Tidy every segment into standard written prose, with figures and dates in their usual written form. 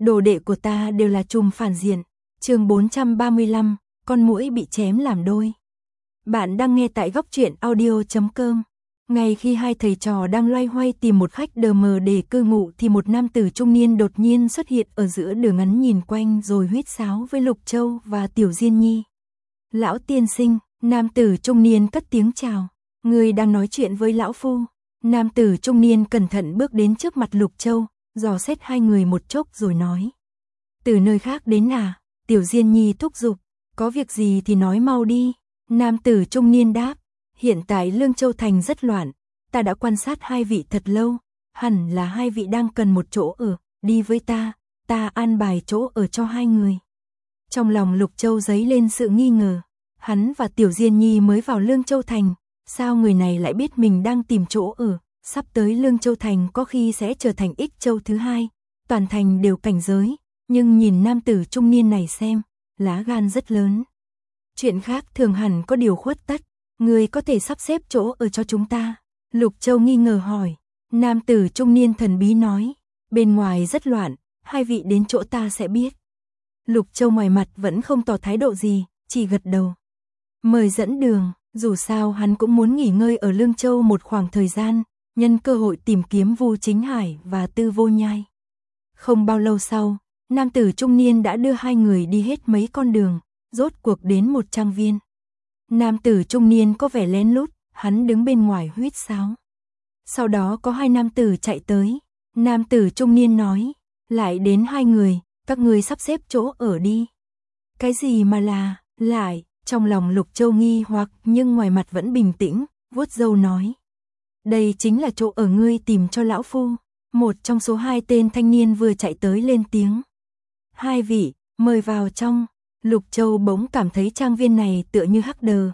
đồ đệ của ta đều là trùm phản diện. Chương 435, con muỗi bị chém làm đôi. Bạn đang nghe tại góc truyện audio.com. Ngay khi hai thầy trò đang loay hoay tìm một khách đờ mờ để cư ngụ thì một nam tử trung niên đột nhiên xuất hiện ở giữa đường ngắn nhìn quanh rồi huýt sáo với Lục Châu và Tiểu Diên Nhi. Lão tiên sinh, nam tử trung niên cất tiếng chào. Người đang nói chuyện với lão phu. Nam tử trung niên cẩn thận bước đến trước mặt Lục Châu, dò xét hai người một chốc rồi nói. Từ nơi khác đến à? Tiểu Diên Nhi thúc giục. Có việc gì thì nói mau đi. Nam tử trung niên đáp. Hiện tại Lương Châu Thành rất loạn. Ta đã quan sát hai vị thật lâu. Hẳn là hai vị đang cần một chỗ ở. Đi với ta. Ta an bài chỗ ở cho hai người. Trong lòng Lục Châu dấy lên sự nghi ngờ. Hắn và Tiểu Diên Nhi mới vào Lương Châu Thành. Sao người này lại biết mình đang tìm chỗ ở? Sắp tới Lương Châu Thành có khi sẽ trở thành Ích Châu thứ hai. Toàn thành đều cảnh giới. Nhưng nhìn nam tử trung niên này xem, lá gan rất lớn. Chuyện khác thường hẳn có điều khuất tất. Người có thể sắp xếp chỗ ở cho chúng ta. Lục Châu nghi ngờ hỏi. Nam tử trung niên thần bí nói. Bên ngoài rất loạn, hai vị đến chỗ ta sẽ biết. Lục Châu ngoài mặt vẫn không tỏ thái độ gì, chỉ gật đầu. Mời dẫn đường, dù sao hắn cũng muốn nghỉ ngơi ở Lương Châu một khoảng thời gian, nhân cơ hội tìm kiếm Vu Chính Hải và Tư Vô Nhai. Không bao lâu sau, nam tử trung niên đã đưa hai người đi hết mấy con đường, rốt cuộc đến một trang viên. Nam tử trung niên có vẻ lén lút, hắn đứng bên ngoài huýt sáo. Sau đó có hai nam tử chạy tới. Nam tử trung niên nói, lại đến hai người, các người sắp xếp chỗ ở đi. Cái gì mà là, lại, trong lòng Lục Châu nghi hoặc nhưng ngoài mặt vẫn bình tĩnh, vuốt râu nói. Đây chính là chỗ ở ngươi tìm cho lão phu. Một trong số hai tên thanh niên vừa chạy tới lên tiếng. Hai vị, mời vào trong. Lục Châu bỗng cảm thấy trang viên này tựa như hắc đờ.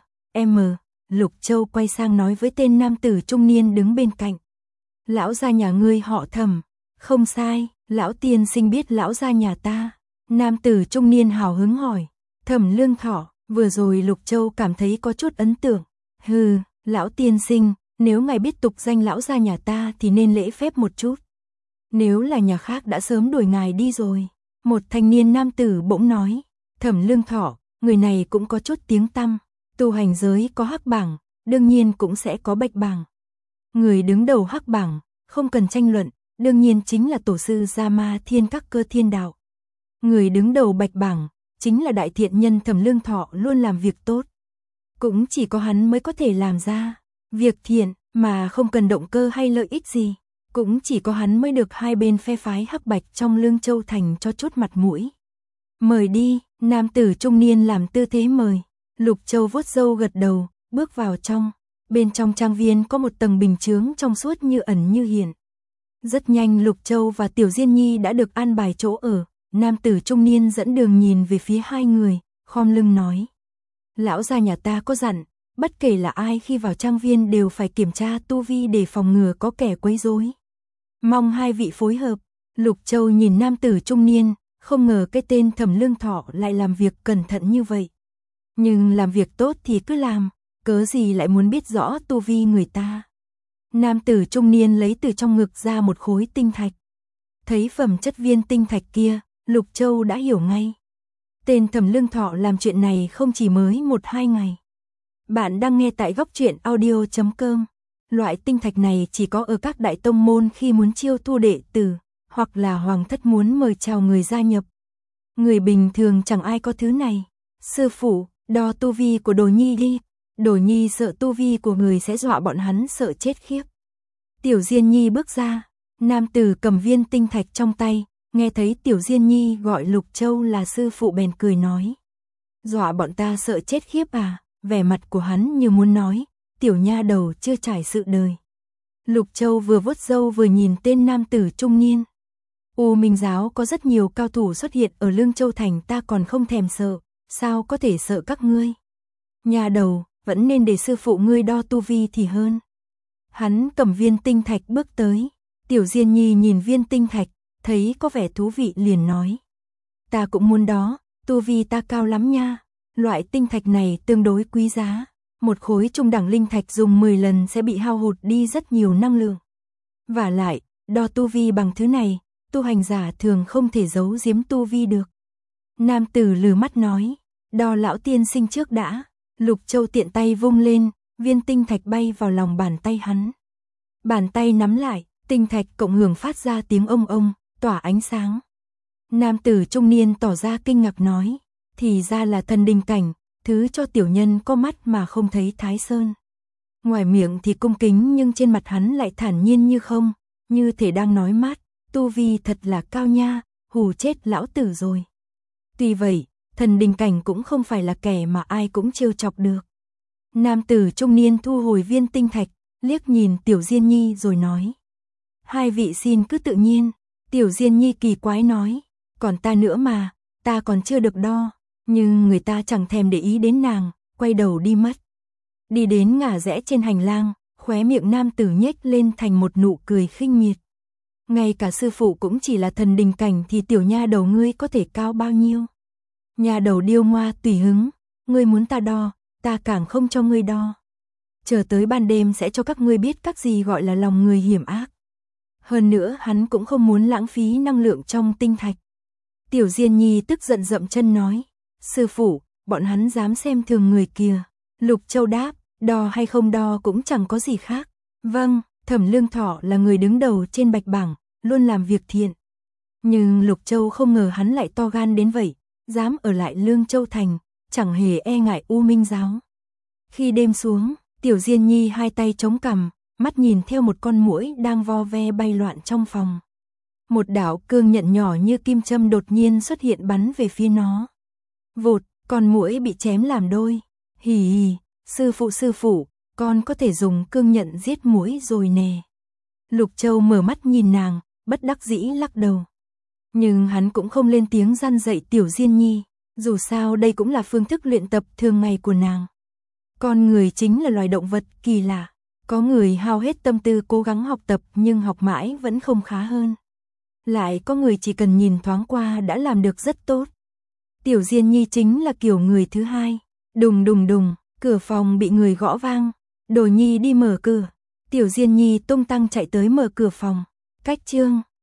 Lục Châu quay sang nói với tên nam tử trung niên đứng bên cạnh. Lão gia nhà ngươi họ Thẩm. Không sai, lão tiên sinh biết lão gia nhà ta. Nam tử trung niên hào hứng hỏi. Thẩm Lương Thọ, vừa rồi Lục Châu cảm thấy có chút ấn tượng. Hừ, lão tiên sinh, nếu ngài biết tục danh lão gia nhà ta thì nên lễ phép một chút. Nếu là nhà khác đã sớm đuổi ngài đi rồi. Một thanh niên nam tử bỗng nói. Thẩm Lương Thọ, người này cũng có chút tiếng tăm. Tu hành giới có hắc bảng, đương nhiên cũng sẽ có bạch bảng. Người đứng đầu hắc bảng, không cần tranh luận, đương nhiên chính là tổ sư Gia Ma Thiên Các Cơ Thiên Đạo. Người đứng đầu bạch bảng, chính là đại thiện nhân Thẩm Lương Thọ luôn làm việc tốt. Cũng chỉ có hắn mới có thể làm ra việc thiện mà không cần động cơ hay lợi ích gì. Cũng chỉ có hắn mới được hai bên phe phái hắc bạch trong Lương Châu Thành cho chút mặt mũi. Mời đi, nam tử trung niên làm tư thế mời. Lục Châu vuốt râu gật đầu, bước vào trong. Bên trong trang viên có một tầng bình chướng trong suốt như ẩn như hiện. Rất nhanh Lục Châu và Tiểu Diên Nhi đã được an bài chỗ ở. Nam tử trung niên dẫn đường nhìn về phía hai người, khom lưng nói. Lão gia nhà ta có dặn, bất kể là ai khi vào trang viên đều phải kiểm tra tu vi để phòng ngừa có kẻ quấy rối. Mong hai vị phối hợp. Lục Châu nhìn nam tử trung niên, không ngờ cái tên Thẩm Lương Thọ lại làm việc cẩn thận như vậy. Nhưng làm việc tốt thì cứ làm, cớ gì lại muốn biết rõ tu vi người ta. Nam tử trung niên lấy từ trong ngực ra một khối tinh thạch. Thấy phẩm chất viên tinh thạch kia, Lục Châu đã hiểu ngay. Tên Thẩm Lương Thọ làm chuyện này không chỉ mới 1-2 ngày. Bạn đang nghe tại góc truyện audio.com. Loại tinh thạch này chỉ có ở các đại tông môn khi muốn chiêu thu đệ tử, hoặc là hoàng thất muốn mời chào người gia nhập. Người bình thường chẳng ai có thứ này. Sư phụ, đo tu vi của Đồ Nhi đi. Đồ Nhi sợ tu vi của người sẽ dọa bọn hắn sợ chết khiếp. Tiểu Diên Nhi bước ra. Nam tử cầm viên tinh thạch trong tay, nghe thấy Tiểu Diên Nhi gọi Lục Châu là sư phụ bèn cười nói. Dọa bọn ta sợ chết khiếp à? Vẻ mặt của hắn như muốn nói. Tiểu nha đầu chưa trải sự đời. Lục Châu vừa vuốt râu vừa nhìn tên nam tử trung niên. U Minh giáo có rất nhiều cao thủ xuất hiện ở Lương Châu Thành, ta còn không thèm sợ, sao có thể sợ các ngươi? Nha đầu, vẫn nên để sư phụ ngươi đo tu vi thì hơn. Hắn cầm viên tinh thạch bước tới. Tiểu Diên Nhi nhìn viên tinh thạch, thấy có vẻ thú vị liền nói. Ta cũng muốn đó, tu vi ta cao lắm nha. Loại tinh thạch này tương đối quý giá. Một khối trung đẳng linh thạch dùng 10 lần sẽ bị hao hụt đi rất nhiều năng lượng. Vả lại, đo tu vi bằng thứ này, tu hành giả thường không thể giấu giếm tu vi được. Nam tử lừ mắt nói, đo lão tiên sinh trước đã. Lục Châu tiện tay vung lên, viên tinh thạch bay vào lòng bàn tay hắn. Bàn tay nắm lại, tinh thạch cộng hưởng phát ra tiếng ông ông, tỏa ánh sáng. Nam tử trung niên tỏ ra kinh ngạc nói, thì ra là thần đình cảnh, thứ cho tiểu nhân có mắt mà không thấy Thái Sơn. Ngoài miệng thì cung kính nhưng trên mặt hắn lại thản nhiên như không, như thể đang nói mát, tu vi thật là cao nha, hù chết lão tử rồi. Tuy vậy, thần đình cảnh cũng không phải là kẻ mà ai cũng trêu chọc được. Nam tử trung niên thu hồi viên tinh thạch, liếc nhìn Tiểu Diên Nhi rồi nói. Hai vị xin cứ tự nhiên. Tiểu Diên Nhi kỳ quái nói, còn ta nữa mà, ta còn chưa được đo. Nhưng người ta chẳng thèm để ý đến nàng, quay đầu đi mất. Đi đến ngả rẽ trên hành lang, khóe miệng nam tử nhếch lên thành một nụ cười khinh miệt. Ngay cả sư phụ cũng chỉ là thần đình cảnh thì tiểu nha đầu ngươi có thể cao bao nhiêu? Nha đầu điêu ngoa tùy hứng, ngươi muốn ta đo, ta càng không cho ngươi đo. Chờ tới ban đêm sẽ cho các ngươi biết các gì gọi là lòng người hiểm ác. Hơn nữa hắn cũng không muốn lãng phí năng lượng trong tinh thạch. Tiểu Diên Nhi tức giận dậm chân nói, sư phụ, bọn hắn dám xem thường người kìa. Lục Châu đáp, đo hay không đo cũng chẳng có gì khác. Vâng, Thẩm Lương Thọ là người đứng đầu trên bạch bảng, luôn làm việc thiện. Nhưng Lục Châu không ngờ hắn lại to gan đến vậy, dám ở lại Lương Châu Thành, chẳng hề e ngại U Minh Giáo. Khi đêm xuống, Tiểu Diên Nhi hai tay chống cằm, mắt nhìn theo một con muỗi đang vo ve bay loạn trong phòng. Một đạo cương nhận nhỏ như kim châm đột nhiên xuất hiện bắn về phía nó. Vụt, con muỗi bị chém làm đôi. Hì hì, sư phụ, con có thể dùng cương nhận giết muỗi rồi nè. Lục Châu mở mắt nhìn nàng, bất đắc dĩ lắc đầu. Nhưng hắn cũng không lên tiếng răn dạy Tiểu Diên Nhi, dù sao đây cũng là phương thức luyện tập thường ngày của nàng. Con người chính là loài động vật kỳ lạ, có người hao hết tâm tư cố gắng học tập nhưng học mãi vẫn không khá hơn. Lại có người chỉ cần nhìn thoáng qua đã làm được rất tốt. Tiểu Diên Nhi chính là kiểu người thứ hai. Đùng đùng đùng, cửa phòng bị người gõ vang. Đồ Nhi đi mở cửa. Tiểu Diên Nhi tung tăng chạy tới mở cửa phòng. Cách chương